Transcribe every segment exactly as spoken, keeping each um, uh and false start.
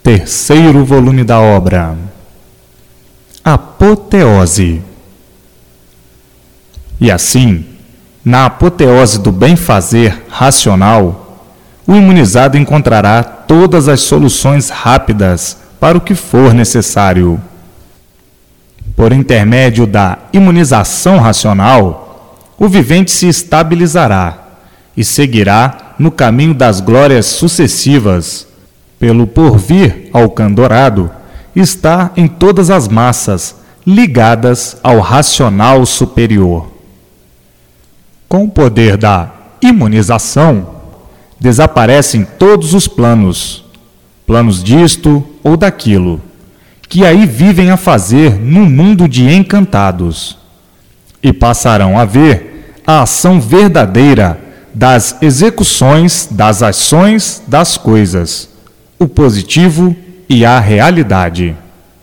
terceiro volume da obra. Apoteose. E assim, na apoteose do bem-fazer racional, o imunizado encontrará todas as soluções rápidas para o que for necessário. Por intermédio da imunização racional, o vivente se estabilizará e seguirá no caminho das glórias sucessivas, pelo porvir alcandorado, está em todas as massas ligadas ao racional superior. Com o poder da imunização, desaparecem todos os planos, planos disto ou daquilo, que aí vivem a fazer no mundo de encantados, e passarão a ver a ação verdadeira das execuções das ações das coisas, o positivo e a realidade.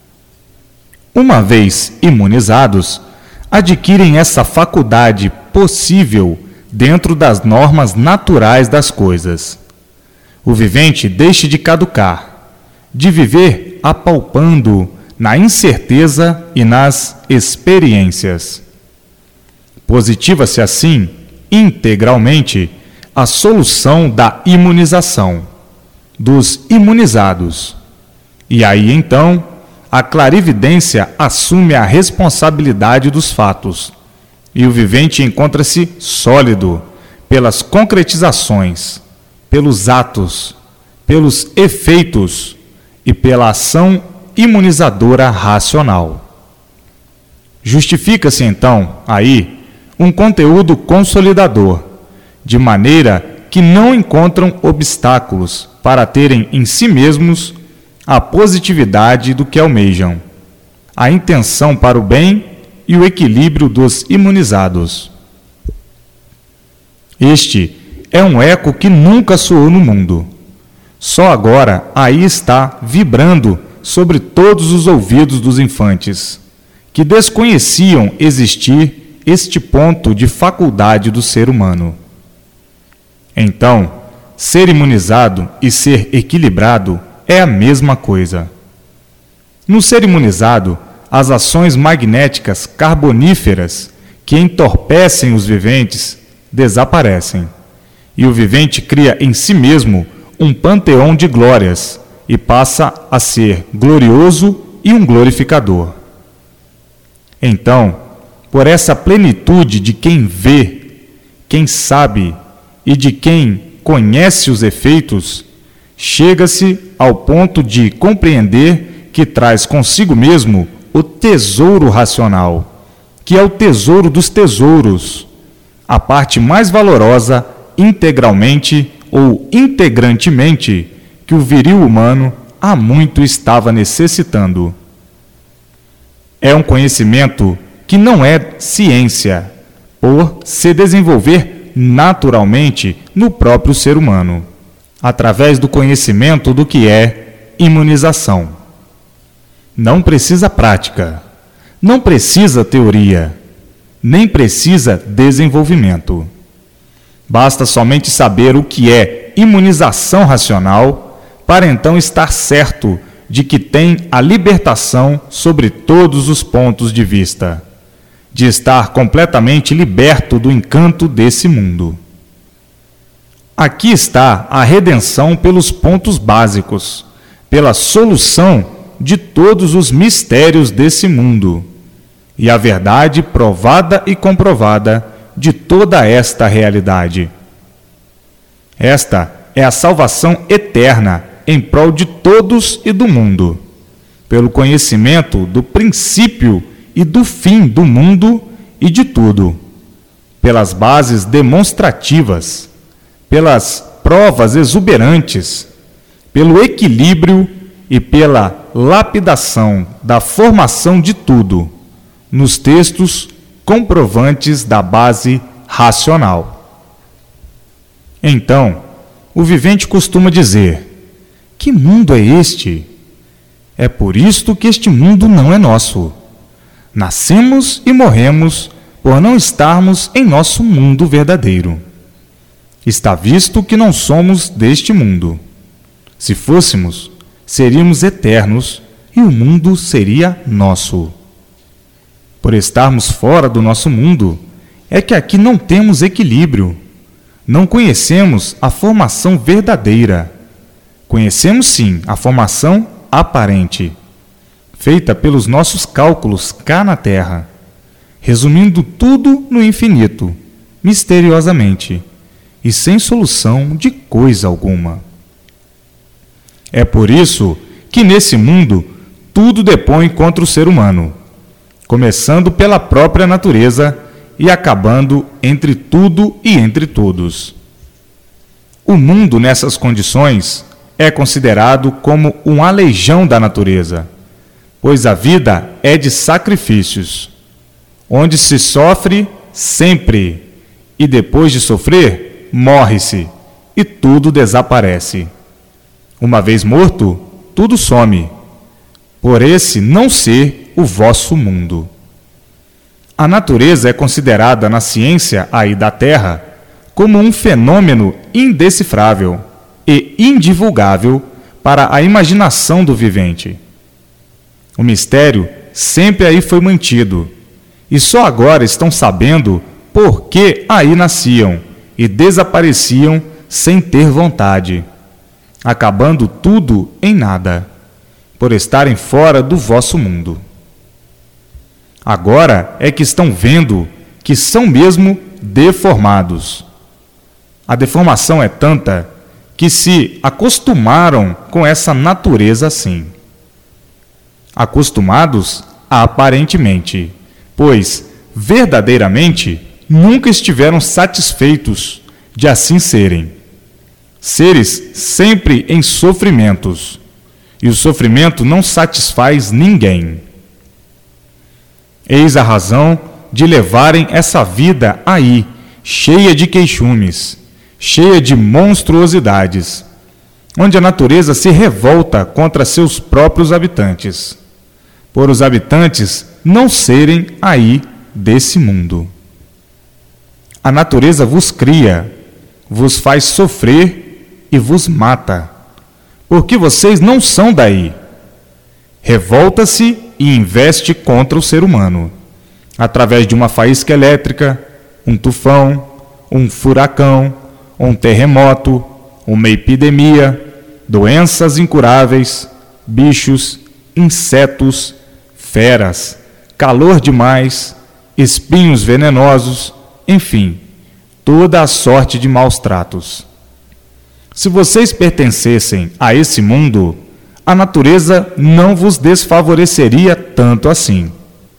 Uma vez imunizados, adquirem essa faculdade possível dentro das normas naturais das coisas. O vivente deixa de caducar, de viver apalpando na incerteza e nas experiências. Positiva-se assim, integralmente, a solução da imunização, dos imunizados. E aí, então, a clarividência assume a responsabilidade dos fatos, e o vivente encontra-se sólido pelas concretizações, pelos atos, pelos efeitos e pela ação imunizadora racional. Justifica-se, então, aí, um conteúdo consolidador, de maneira que não encontram obstáculos para terem em si mesmos a positividade do que almejam, a intenção para o bem e o equilíbrio dos imunizados. Este é um eco que nunca soou no mundo. Só agora aí está vibrando sobre todos os ouvidos dos infantes, que desconheciam existir este ponto de faculdade do ser humano. Então, ser imunizado e ser equilibrado é a mesma coisa. No ser imunizado, as ações magnéticas carboníferas que entorpecem os viventes desaparecem, e o vivente cria em si mesmo um panteão de glórias e passa a ser glorioso e um glorificador. Então, por essa plenitude de quem vê, quem sabe e de quem conhece os efeitos, chega-se ao ponto de compreender que traz consigo mesmo o tesouro racional, que é o tesouro dos tesouros, a parte mais valorosa integralmente ou integrantemente que o viril humano há muito estava necessitando. É um conhecimento que não é ciência, por se desenvolver naturalmente no próprio ser humano, através do conhecimento do que é imunização. Não precisa prática, não precisa teoria, nem precisa desenvolvimento. Basta somente saber o que é imunização racional para então estar certo de que tem a libertação sobre todos os pontos de vista, de estar completamente liberto do encanto desse mundo. Aqui está a redenção pelos pontos básicos, pela solução de todos os mistérios desse mundo, e a verdade provada e comprovada de toda esta realidade. Esta é a salvação eterna em prol de todos e do mundo, pelo conhecimento do princípio e do fim do mundo e de tudo, pelas bases demonstrativas, pelas provas exuberantes, pelo equilíbrio e pela lapidação da formação de tudo, nos textos comprovantes da base racional. Então, o vivente costuma dizer: que mundo é este? É por isto que este mundo não é nosso. Nascemos e morremos por não estarmos em nosso mundo verdadeiro. Está visto que não somos deste mundo. Se fôssemos, seríamos eternos e o mundo seria nosso. Por estarmos fora do nosso mundo, é que aqui não temos equilíbrio. Não conhecemos a formação verdadeira. Conhecemos sim a formação aparente, feita pelos nossos cálculos cá na Terra, resumindo tudo no infinito, misteriosamente, e sem solução de coisa alguma. É por isso que nesse mundo tudo depõe contra o ser humano, começando pela própria natureza e acabando entre tudo e entre todos. O mundo nessas condições é considerado como um aleijão da natureza, pois a vida é de sacrifícios, onde se sofre sempre, e depois de sofrer, morre-se, e tudo desaparece. Uma vez morto, tudo some, por esse não ser o vosso mundo. A natureza é considerada na ciência aí da Terra como um fenômeno indecifrável e indivulgável para a imaginação do vivente. O mistério sempre aí foi mantido, e só agora estão sabendo por que aí nasciam e desapareciam sem ter vontade, acabando tudo em nada, por estarem fora do vosso mundo. Agora é que estão vendo que são mesmo deformados. A deformação é tanta que se acostumaram com essa natureza assim. Acostumados aparentemente, pois verdadeiramente nunca estiveram satisfeitos de assim serem. Seres sempre em sofrimentos, e o sofrimento não satisfaz ninguém. Eis a razão de levarem essa vida aí, cheia de queixumes, cheia de monstruosidades, onde a natureza se revolta contra seus próprios habitantes, por os habitantes não serem aí desse mundo. A natureza vos cria, vos faz sofrer e vos mata, porque vocês não são daí. Revolta-se e investe contra o ser humano, através de uma faísca elétrica, um tufão, um furacão, um terremoto, uma epidemia, doenças incuráveis, bichos, insetos, feras, calor demais, espinhos venenosos, enfim, toda a sorte de maus tratos. Se vocês pertencessem a esse mundo, a natureza não vos desfavoreceria tanto assim.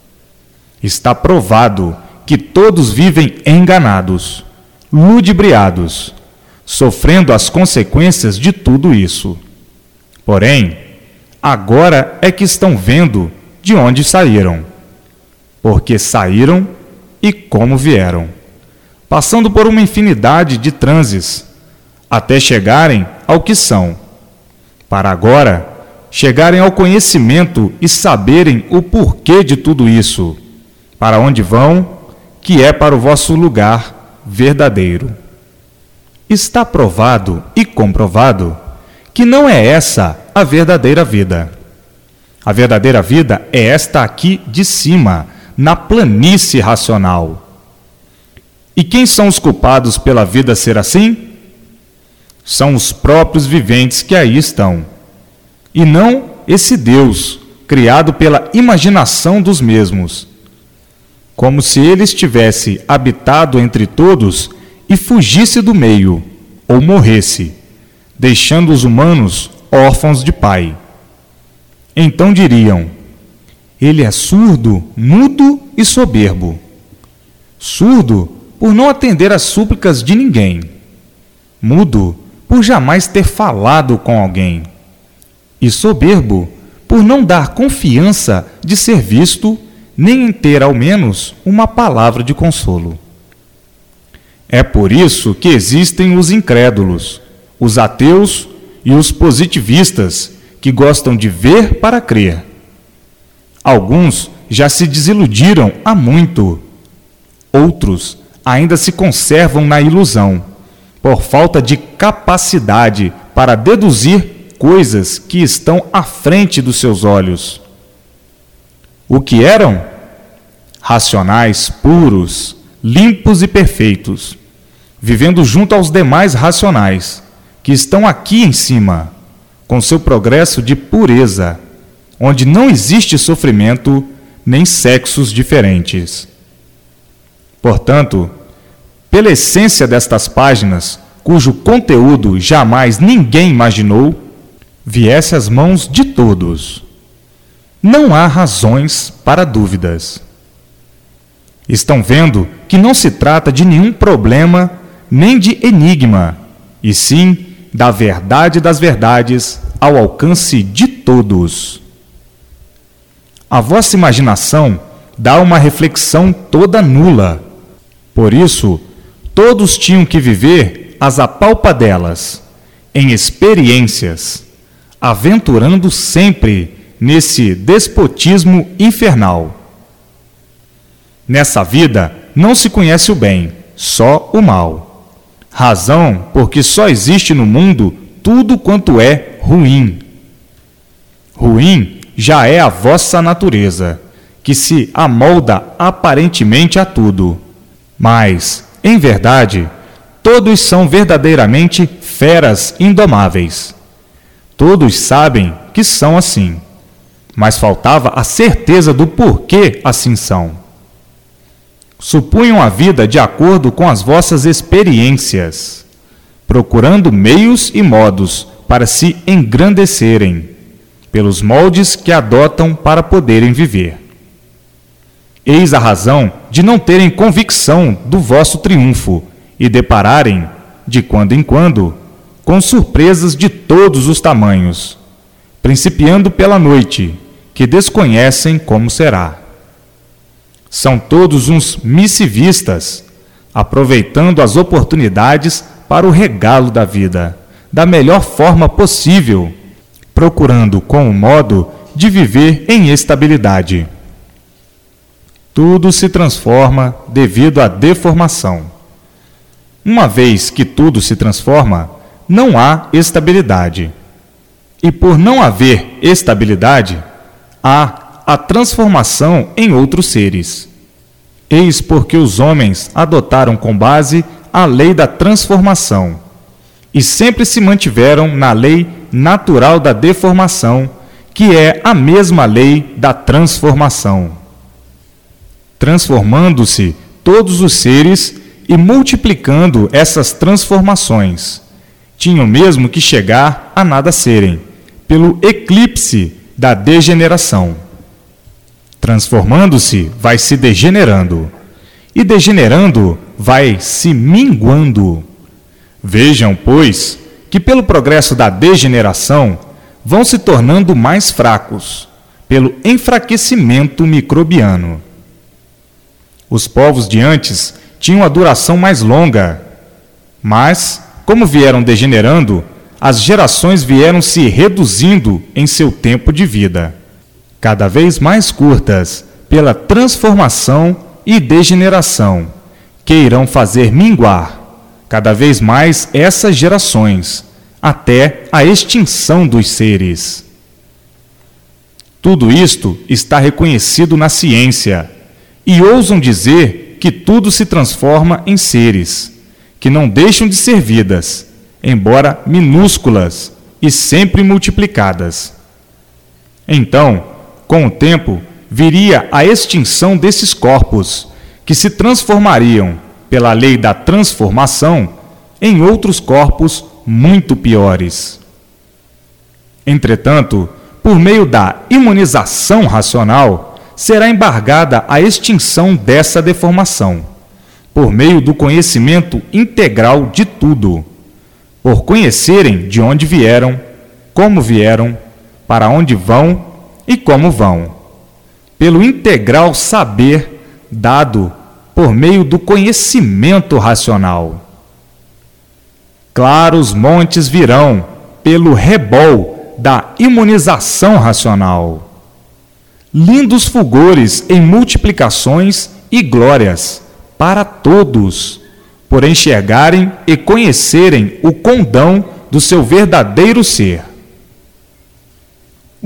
Está provado que todos vivem enganados, ludibriados, sofrendo as consequências de tudo isso. Porém, agora é que estão vendo de onde saíram, porque saíram e como vieram, passando por uma infinidade de transes, até chegarem ao que são, para agora chegarem ao conhecimento e saberem o porquê de tudo isso, para onde vão, que é para o vosso lugar verdadeiro. Está provado e comprovado que não é essa a verdadeira vida. A verdadeira vida é esta aqui de cima, na planície racional. E quem são os culpados pela vida ser assim? São os próprios viventes que aí estão, e não esse Deus, criado pela imaginação dos mesmos, como se ele estivesse habitado entre todos e fugisse do meio, ou morresse, deixando os humanos órfãos de pai. Então diriam: ele é surdo, mudo e soberbo. Surdo por não atender às súplicas de ninguém, mudo por jamais ter falado com alguém, e soberbo por não dar confiança de ser visto, nem em ter ao menos uma palavra de consolo. É por isso que existem os incrédulos, os ateus e os positivistas, que gostam de ver para crer. Alguns já se desiludiram há muito, outros ainda se conservam na ilusão, por falta de capacidade para deduzir coisas que estão à frente dos seus olhos. O que eram? Racionais puros, limpos e perfeitos, vivendo junto aos demais racionais, que estão aqui em cima, com seu progresso de pureza, onde não existe sofrimento nem sexos diferentes. Portanto, pela essência destas páginas, cujo conteúdo jamais ninguém imaginou, viesse às mãos de todos. Não há razões para dúvidas. Estão vendo que não se trata de nenhum problema nem de enigma, e sim da verdade das verdades ao alcance de todos. A vossa imaginação dá uma reflexão toda nula. Por isso, todos tinham que viver as apalpadelas, em experiências, aventurando sempre nesse despotismo infernal. Nessa vida não se conhece o bem, só o mal. Razão porque só existe no mundo tudo quanto é ruim. Ruim já é a vossa natureza, que se amolda aparentemente a tudo. Mas, em verdade, todos são verdadeiramente feras indomáveis. Todos sabem que são assim, mas faltava a certeza do porquê assim são. Supunham a vida de acordo com as vossas experiências, procurando meios e modos para se engrandecerem, pelos moldes que adotam para poderem viver. Eis a razão de não terem convicção do vosso triunfo e depararem, de quando em quando, com surpresas de todos os tamanhos, principiando pela noite, que desconhecem como será. São todos uns missivistas, aproveitando as oportunidades para o regalo da vida, da melhor forma possível, procurando com o modo de viver em estabilidade. Tudo se transforma devido à deformação. Uma vez que tudo se transforma, não há estabilidade. E por não haver estabilidade, há a transformação em outros seres. Eis porque os homens adotaram com base a lei da transformação e sempre se mantiveram na lei natural da deformação, que é a mesma lei da transformação. Transformando-se todos os seres e multiplicando essas transformações, tinham mesmo que chegar a nada serem, pelo eclipse da degeneração. Transformando-se, vai se degenerando, e degenerando, vai se minguando. Vejam, pois, que pelo progresso da degeneração, vão se tornando mais fracos, pelo enfraquecimento microbiano. Os povos de antes tinham a duração mais longa, mas, como vieram degenerando, as gerações vieram se reduzindo em seu tempo de vida, cada vez mais curtas, pela transformação e degeneração, que irão fazer minguar cada vez mais essas gerações, até a extinção dos seres. Tudo isto está reconhecido na ciência, e ousam dizer que tudo se transforma em seres, que não deixam de ser vidas, embora minúsculas e sempre multiplicadas. Então, com o tempo, viria a extinção desses corpos, que se transformariam, pela lei da transformação, em outros corpos muito piores. Entretanto, por meio da imunização racional, será embargada a extinção dessa deformação, por meio do conhecimento integral de tudo, por conhecerem de onde vieram, como vieram, para onde vão e como vão, pelo integral saber dado por meio do conhecimento racional. Claros montes virão pelo rebol da imunização racional. Lindos fulgores em multiplicações e glórias para todos, por enxergarem e conhecerem o condão do seu verdadeiro ser.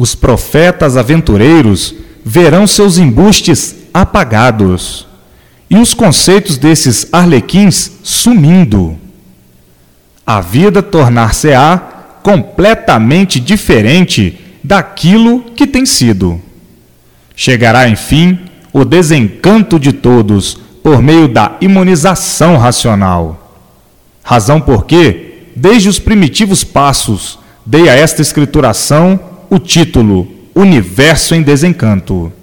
Os profetas aventureiros verão seus embustes apagados e os conceitos desses arlequins sumindo. A vida tornar-se-á completamente diferente daquilo que tem sido. Chegará, enfim, o desencanto de todos por meio da imunização racional. Razão porque, desde os primitivos passos, dei a esta escrituração o título Universo em Desencanto.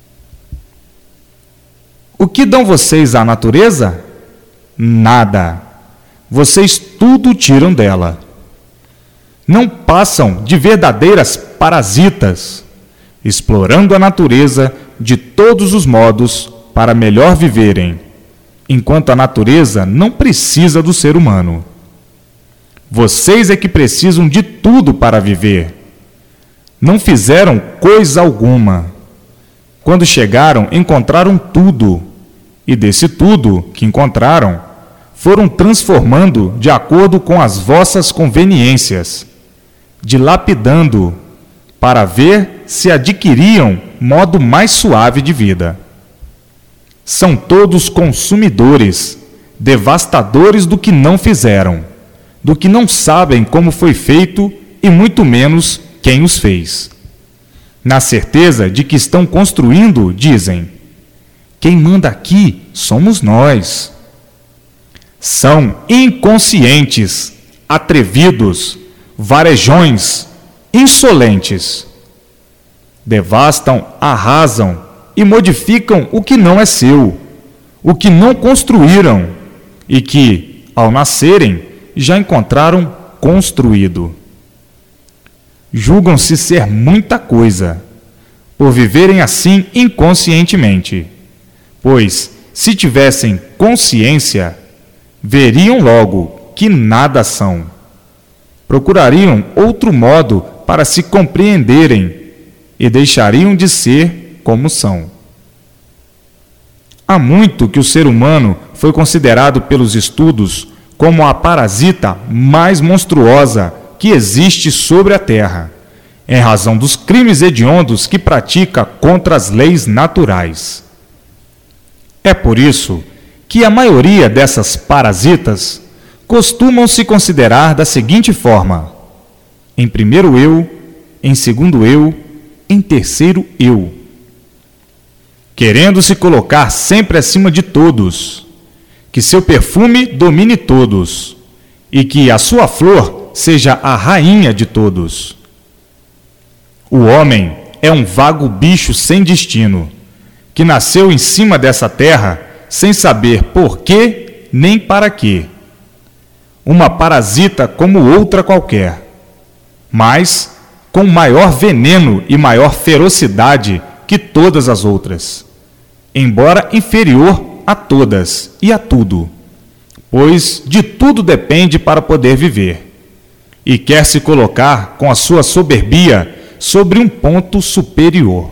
O que dão vocês à natureza? Nada. Vocês tudo tiram dela. Não passam de verdadeiras parasitas, explorando a natureza de todos os modos para melhor viverem, enquanto a natureza não precisa do ser humano. Vocês é que precisam de tudo para viver. Não fizeram coisa alguma. Quando chegaram, encontraram tudo, e desse tudo que encontraram, foram transformando de acordo com as vossas conveniências, dilapidando, para ver se adquiriam modo mais suave de vida. São todos consumidores, devastadores do que não fizeram, do que não sabem como foi feito e muito menos quem os fez. Na certeza de que estão construindo, dizem: quem manda aqui somos nós. São inconscientes, atrevidos, varejões, insolentes. Devastam, arrasam e modificam o que não é seu, o que não construíram e que, ao nascerem, já encontraram construído. Julgam-se ser muita coisa, por viverem assim inconscientemente, pois, se tivessem consciência, veriam logo que nada são. Procurariam outro modo para se compreenderem e deixariam de ser como são. Há muito que o ser humano foi considerado pelos estudos como a parasita mais monstruosa que existe sobre a Terra, em razão dos crimes hediondos que pratica contra as leis naturais. É por isso que a maioria dessas parasitas costumam se considerar da seguinte forma: em primeiro eu, em segundo eu, em terceiro eu, querendo se colocar sempre acima de todos, que seu perfume domine todos e que a sua flor seja a rainha de todos. O homem é um vago bicho sem destino, que nasceu em cima dessa terra sem saber por quê nem para quê. Uma parasita como outra qualquer, mas com maior veneno e maior ferocidade que todas as outras, embora inferior a todas e a tudo, pois de tudo depende para poder viver, e quer se colocar com a sua soberbia sobre um ponto superior.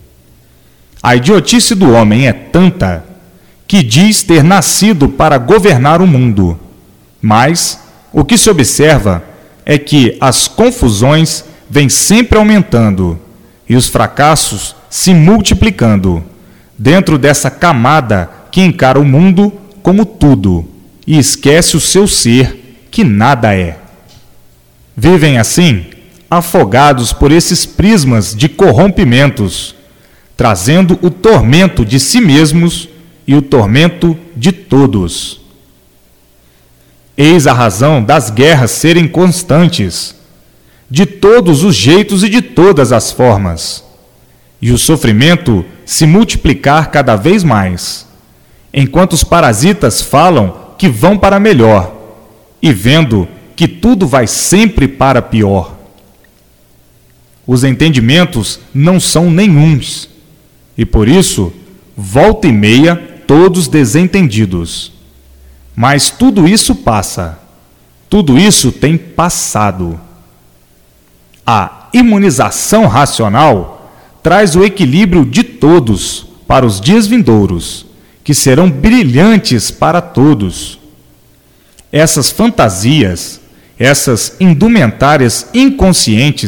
A idiotice do homem é tanta que diz ter nascido para governar o mundo, mas o que se observa é que as confusões vêm sempre aumentando e os fracassos se multiplicando dentro dessa camada que encara o mundo como tudo e esquece o seu ser, que nada é. Vivem assim, afogados por esses prismas de corrompimentos, trazendo o tormento de si mesmos e o tormento de todos. Eis a razão das guerras serem constantes, de todos os jeitos e de todas as formas, e o sofrimento se multiplicar cada vez mais, enquanto os parasitas falam que vão para melhor, e vendo que tudo vai sempre para pior. Os entendimentos não são nenhuns, e por isso, volta e meia, todos desentendidos. Mas tudo isso passa, tudo isso tem passado. A imunização racional traz o equilíbrio de todos para os dias vindouros, que serão brilhantes para todos. Essas fantasias, essas indumentárias inconscientes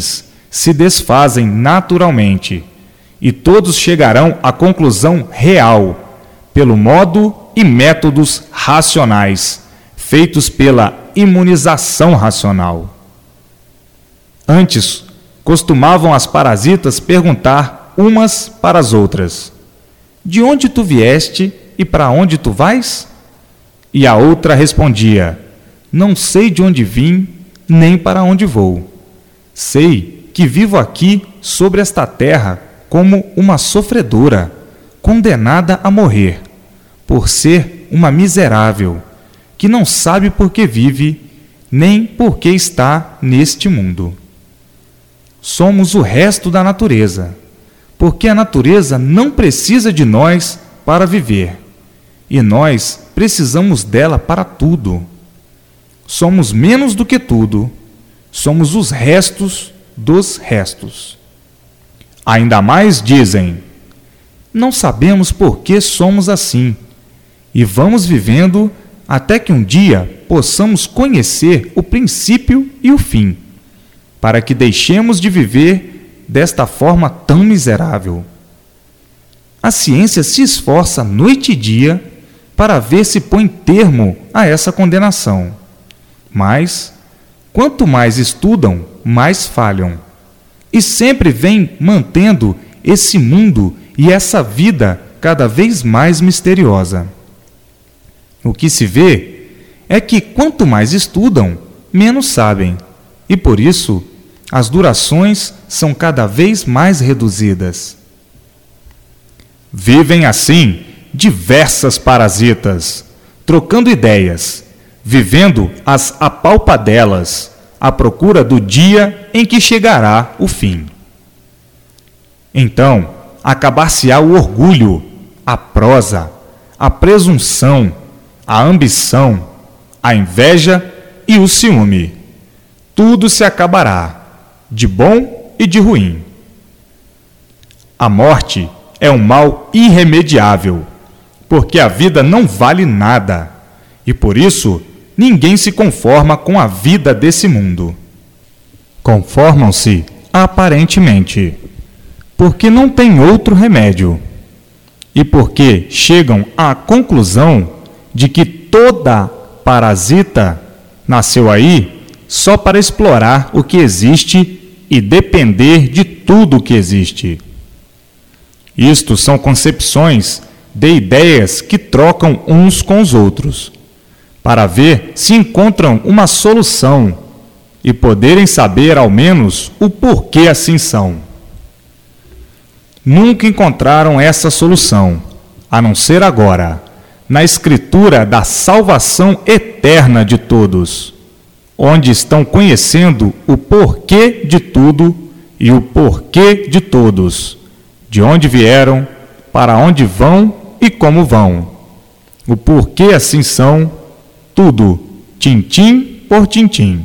se desfazem naturalmente, e todos chegarão à conclusão real, pelo modo e métodos racionais, feitos pela imunização racional. Antes, costumavam as parasitas perguntar umas para as outras: de onde tu vieste e para onde tu vais? E a outra respondia: não sei de onde vim, nem para onde vou. Sei que vivo aqui sobre esta terra como uma sofredora, condenada a morrer, por ser uma miserável, que não sabe por que vive, nem por que está neste mundo. Somos o resto da natureza, porque a natureza não precisa de nós para viver, e nós precisamos dela para tudo. Somos menos do que tudo, somos os restos dos restos. Ainda mais dizem: não sabemos por que somos assim, e vamos vivendo até que um dia possamos conhecer o princípio e o fim, para que deixemos de viver desta forma tão miserável. A ciência se esforça noite e dia para ver se põe termo a essa condenação. Mas, quanto mais estudam, mais falham. E sempre vem mantendo esse mundo e essa vida cada vez mais misteriosa. O que se vê é que quanto mais estudam, menos sabem. E por isso, as durações são cada vez mais reduzidas. Vivem assim diversas parasitas, trocando ideias, vivendo as apalpadelas, à procura do dia em que chegará o fim. Então, acabar-se-á o orgulho, a prosa, a presunção, a ambição, a inveja e o ciúme. Tudo se acabará, de bom e de ruim. A morte é um mal irremediável, porque a vida não vale nada, e por isso ninguém se conforma com a vida desse mundo. Conformam-se aparentemente, porque não tem outro remédio, e porque chegam à conclusão de que toda parasita nasceu aí só para explorar o que existe e depender de tudo o que existe. Isto são concepções de ideias que trocam uns com os outros, para ver se encontram uma solução e poderem saber ao menos o porquê assim são. Nunca encontraram essa solução, a não ser agora, na escritura da salvação eterna de todos, onde estão conhecendo o porquê de tudo e o porquê de todos, de onde vieram, para onde vão e como vão. O porquê assim são, tudo, tintim por tintim.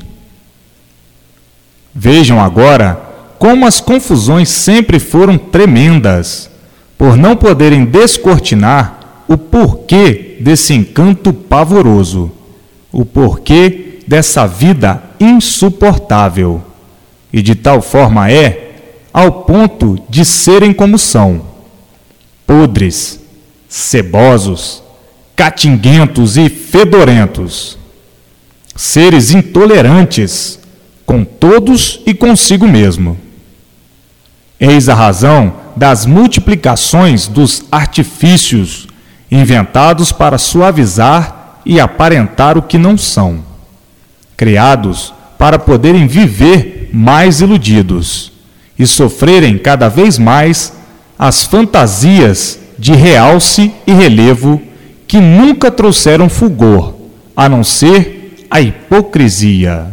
Vejam agora como as confusões sempre foram tremendas, por não poderem descortinar o porquê desse encanto pavoroso, o porquê dessa vida insuportável. E de tal forma é, ao ponto de serem como são, podres, cebosos, catinguentos e fedorentos, seres intolerantes com todos e consigo mesmo. Eis a razão das multiplicações dos artifícios inventados para suavizar e aparentar o que não são, criados para poderem viver mais iludidos e sofrerem cada vez mais as fantasias de realce e relevo que nunca trouxeram fulgor, a não ser a hipocrisia.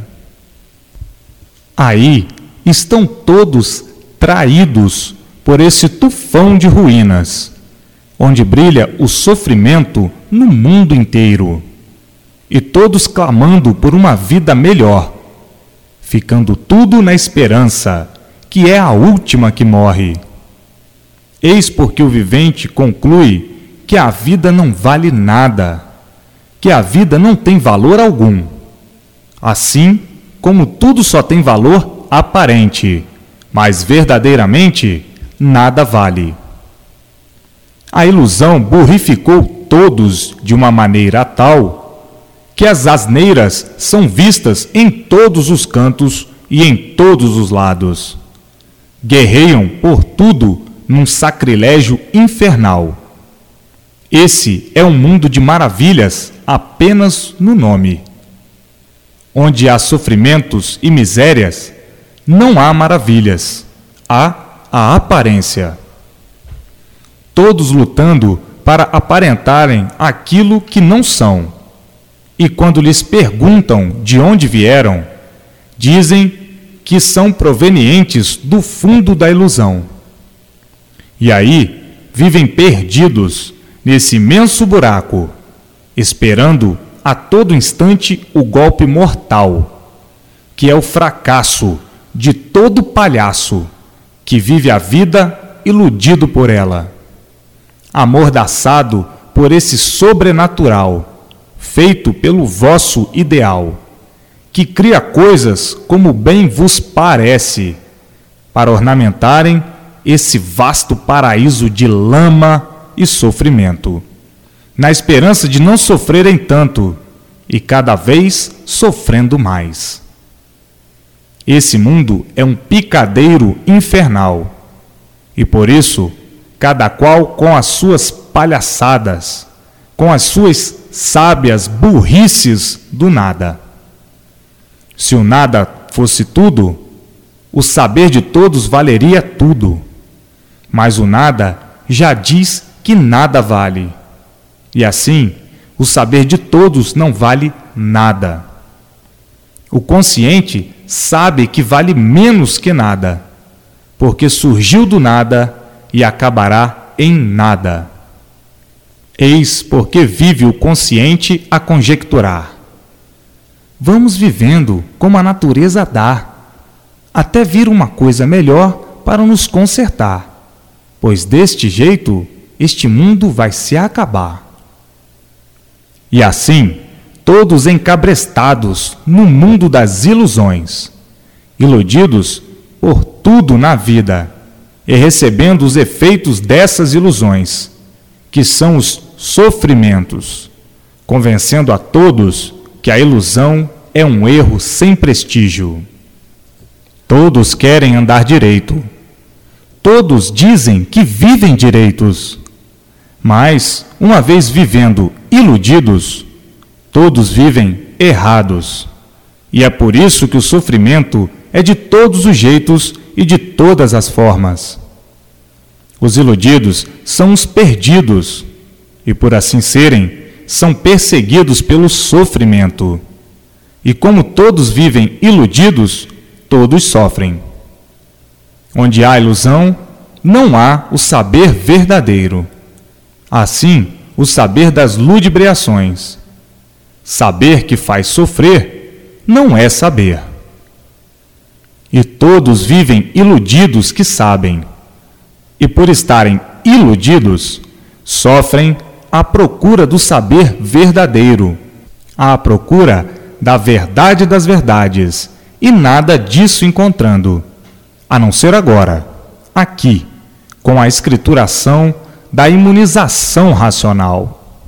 Aí estão todos traídos por esse tufão de ruínas, onde brilha o sofrimento no mundo inteiro, e todos clamando por uma vida melhor, ficando tudo na esperança, que é a última que morre. Eis porque o vivente conclui que a vida não vale nada, que a vida não tem valor algum. Assim como tudo só tem valor aparente, mas verdadeiramente nada vale. A ilusão burrificou todos de uma maneira tal que as asneiras são vistas em todos os cantos e em todos os lados. Guerreiam por tudo num sacrilégio infernal. Esse é um mundo de maravilhas apenas no nome. Onde há sofrimentos e misérias, não há maravilhas, há a aparência. Todos lutando para aparentarem aquilo que não são. E quando lhes perguntam de onde vieram, dizem que são provenientes do fundo da ilusão. E aí vivem perdidos nesse imenso buraco, esperando a todo instante o golpe mortal, que é o fracasso de todo palhaço que vive a vida iludido por ela, amordaçado por esse sobrenatural, feito pelo vosso ideal, que cria coisas como bem vos parece, para ornamentarem esse vasto paraíso de lama e sofrimento, na esperança de não sofrerem tanto e cada vez sofrendo mais. Esse mundo é um picadeiro infernal e por isso, cada qual com as suas palhaçadas, com as suas sábias burrices do nada. Se o nada fosse tudo, o saber de todos valeria tudo, mas o nada já diz que nada vale. E assim, o saber de todos não vale nada. O consciente sabe que vale menos que nada, porque surgiu do nada e acabará em nada. Eis porque vive o consciente a conjecturar. Vamos vivendo como a natureza dá, até vir uma coisa melhor para nos consertar, pois deste jeito este mundo vai se acabar. E assim, todos encabrestados no mundo das ilusões, iludidos por tudo na vida e recebendo os efeitos dessas ilusões, que são os sofrimentos, convencendo a todos que a ilusão é um erro sem prestígio. Todos querem andar direito. Todos dizem que vivem direitos. Mas, uma vez vivendo iludidos, todos vivem errados. E é por isso que o sofrimento é de todos os jeitos e de todas as formas. Os iludidos são os perdidos, e por assim serem, são perseguidos pelo sofrimento. E como todos vivem iludidos, todos sofrem. Onde há ilusão, não há o saber verdadeiro. Assim, o saber das ludibriações. Saber que faz sofrer não é saber. E todos vivem iludidos que sabem. E por estarem iludidos, sofrem à procura do saber verdadeiro, à procura da verdade das verdades, e nada disso encontrando, a não ser agora, aqui, com a escrituração da imunização racional.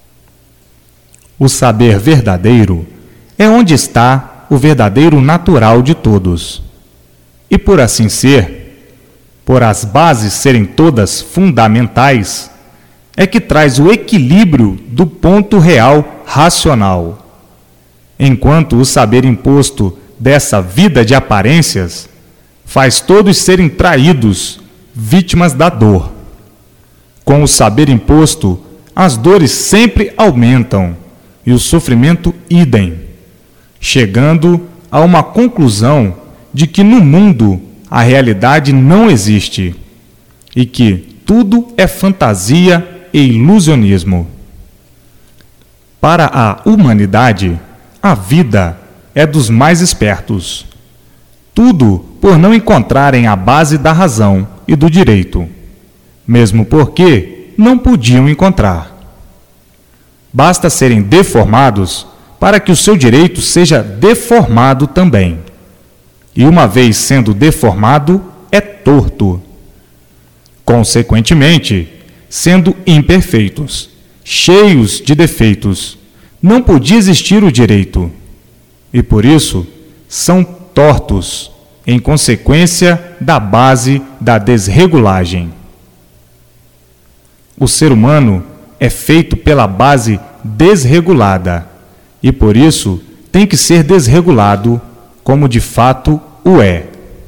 O saber verdadeiro é onde está o verdadeiro natural de todos. E por assim ser, por as bases serem todas fundamentais, é que traz o equilíbrio do ponto real racional. Enquanto o saber imposto dessa vida de aparências faz todos serem traídos, vítimas da dor. Com o saber imposto, as dores sempre aumentam e o sofrimento idem, chegando a uma conclusão de que no mundo a realidade não existe e que tudo é fantasia e ilusionismo. Para a humanidade, a vida é dos mais espertos. Tudo por não encontrarem a base da razão e do direito, mesmo porque não podiam encontrar. Basta serem deformados para que o seu direito seja deformado também. E uma vez sendo deformado, é torto. Consequentemente, sendo imperfeitos, cheios de defeitos, não podia existir o direito, e por isso são tortos, em consequência da base da desregulagem. O ser humano é feito pela base desregulada, e por isso tem que ser desregulado, como de fato o é.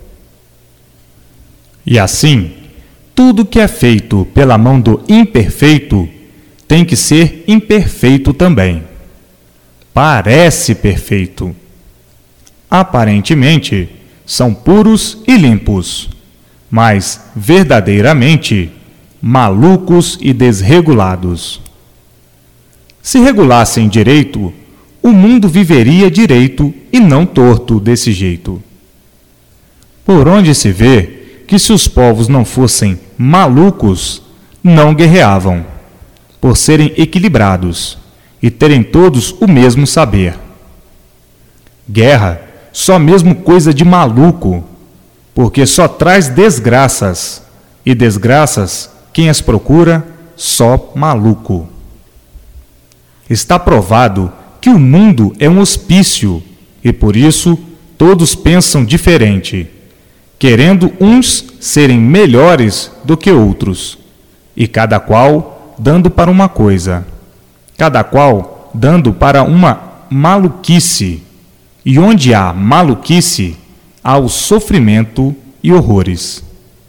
E assim, tudo que é feito pela mão do imperfeito tem que ser imperfeito também. Parece perfeito. Aparentemente, são puros e limpos, mas verdadeiramente malucos e desregulados. Se regulassem direito, o mundo viveria direito e não torto desse jeito. Por onde se vê que se os povos não fossem malucos, não guerreavam, por serem equilibrados e terem todos o mesmo saber. Guerra, só mesmo coisa de maluco, porque só traz desgraças, e desgraças, quem as procura, só maluco. Está provado que o mundo é um hospício, e por isso todos pensam diferente, querendo uns serem melhores do que outros, e cada qual dando para uma coisa, cada qual dando para uma maluquice, e onde há maluquice, há o sofrimento e horrores.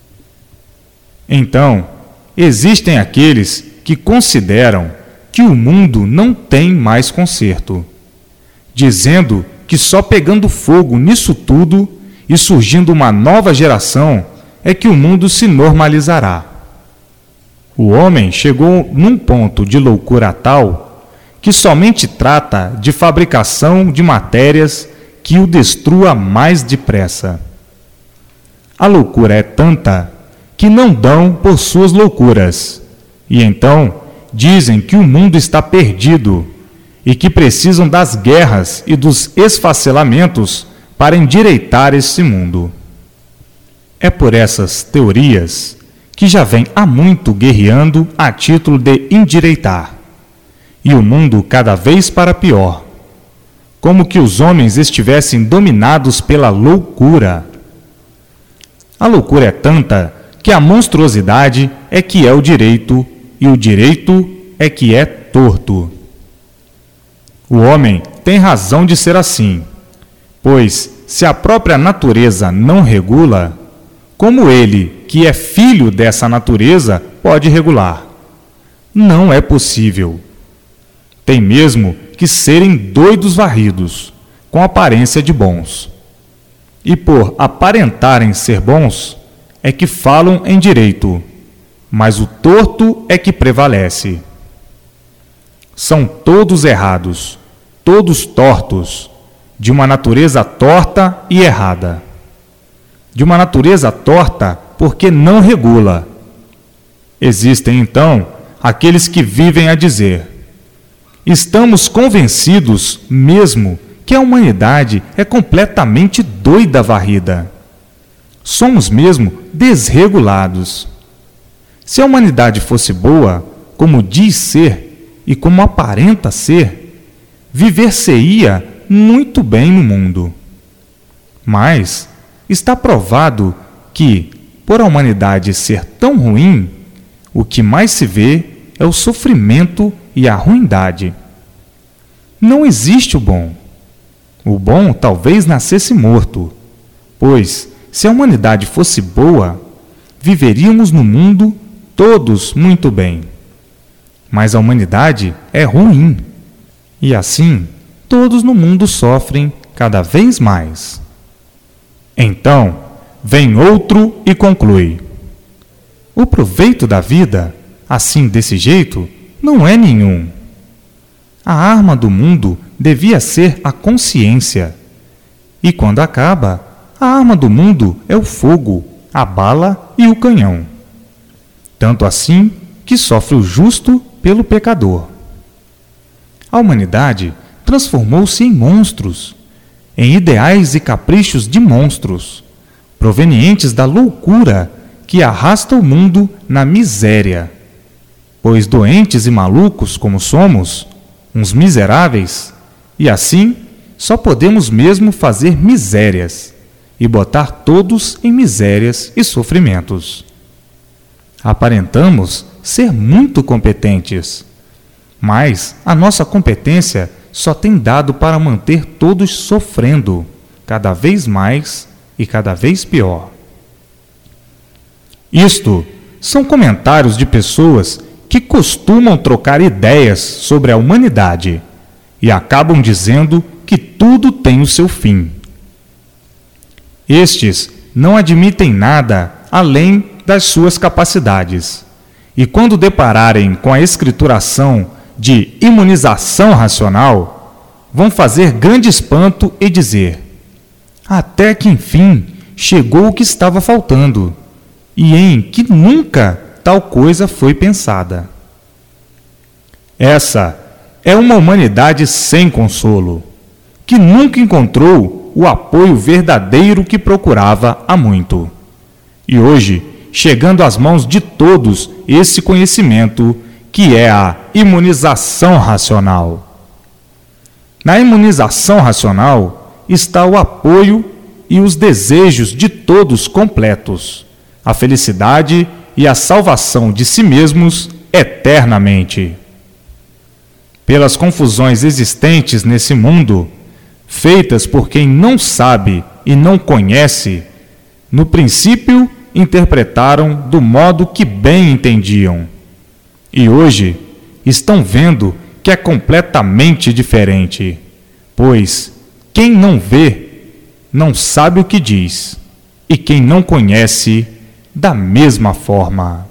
Então, existem aqueles que consideram que o mundo não tem mais conserto, dizendo que só pegando fogo nisso tudo e surgindo uma nova geração é que o mundo se normalizará. O homem chegou num ponto de loucura tal que somente trata de fabricação de matérias que o destrua mais depressa. A loucura é tanta que não dão por suas loucuras, e então dizem que o mundo está perdido e que precisam das guerras e dos esfacelamentos para endireitar esse mundo. É por essas teorias que já vem há muito guerreando a título de endireitar, e o mundo cada vez para pior, como que os homens estivessem dominados pela loucura. A loucura é tanta que a monstruosidade é que é o direito, e o direito é que é torto. O homem tem razão de ser assim, pois se a própria natureza não regula, como ele, que é filho dessa natureza, pode regular? Não é possível. Tem mesmo que serem doidos varridos, com aparência de bons. E por aparentarem ser bons, é que falam em direito, mas o torto é que prevalece. São todos errados, todos tortos, de uma natureza torta e errada. De uma natureza torta porque não regula. Existem, então, aqueles que vivem a dizer: estamos convencidos mesmo que a humanidade é completamente doida varrida. Somos mesmo desregulados. Se a humanidade fosse boa, como diz ser e como aparenta ser, viver-se-ia muito bem no mundo. Mas está provado que, por a humanidade ser tão ruim, o que mais se vê é o sofrimento e a ruindade. Não existe o bom. O bom talvez nascesse morto, pois, se a humanidade fosse boa, viveríamos no mundo todos muito bem. Mas a humanidade é ruim, e assim todos no mundo sofrem cada vez mais. Então, vem outro e conclui: o proveito da vida, assim desse jeito, não é nenhum. A arma do mundo devia ser a consciência. E quando acaba, a arma do mundo é o fogo, a bala e o canhão. Tanto assim que sofre o justo pelo pecador. A humanidade transformou-se em monstros, em ideais e caprichos de monstros, provenientes da loucura que arrasta o mundo na miséria. Pois doentes e malucos como somos, uns miseráveis, e assim só podemos mesmo fazer misérias e botar todos em misérias e sofrimentos. Aparentamos ser muito competentes, mas a nossa competência só tem dado para manter todos sofrendo, cada vez mais e cada vez pior. Isto são comentários de pessoas que costumam trocar ideias sobre a humanidade e acabam dizendo que tudo tem o seu fim. Estes não admitem nada além das suas capacidades, e quando depararem com a escrituração de imunização racional, vão fazer grande espanto e dizer: até que enfim chegou o que estava faltando, e em que nunca tal coisa foi pensada. Essa é uma humanidade sem consolo, que nunca encontrou o apoio verdadeiro que procurava há muito. E hoje, chegando às mãos de todos esse conhecimento, que é a imunização racional. Na imunização racional está o apoio e os desejos de todos completos, a felicidade e a salvação de si mesmos eternamente. Pelas confusões existentes nesse mundo, feitas por quem não sabe e não conhece, no princípio interpretaram do modo que bem entendiam. E hoje estão vendo que é completamente diferente, pois quem não vê não sabe o que diz, e quem não conhece da mesma forma.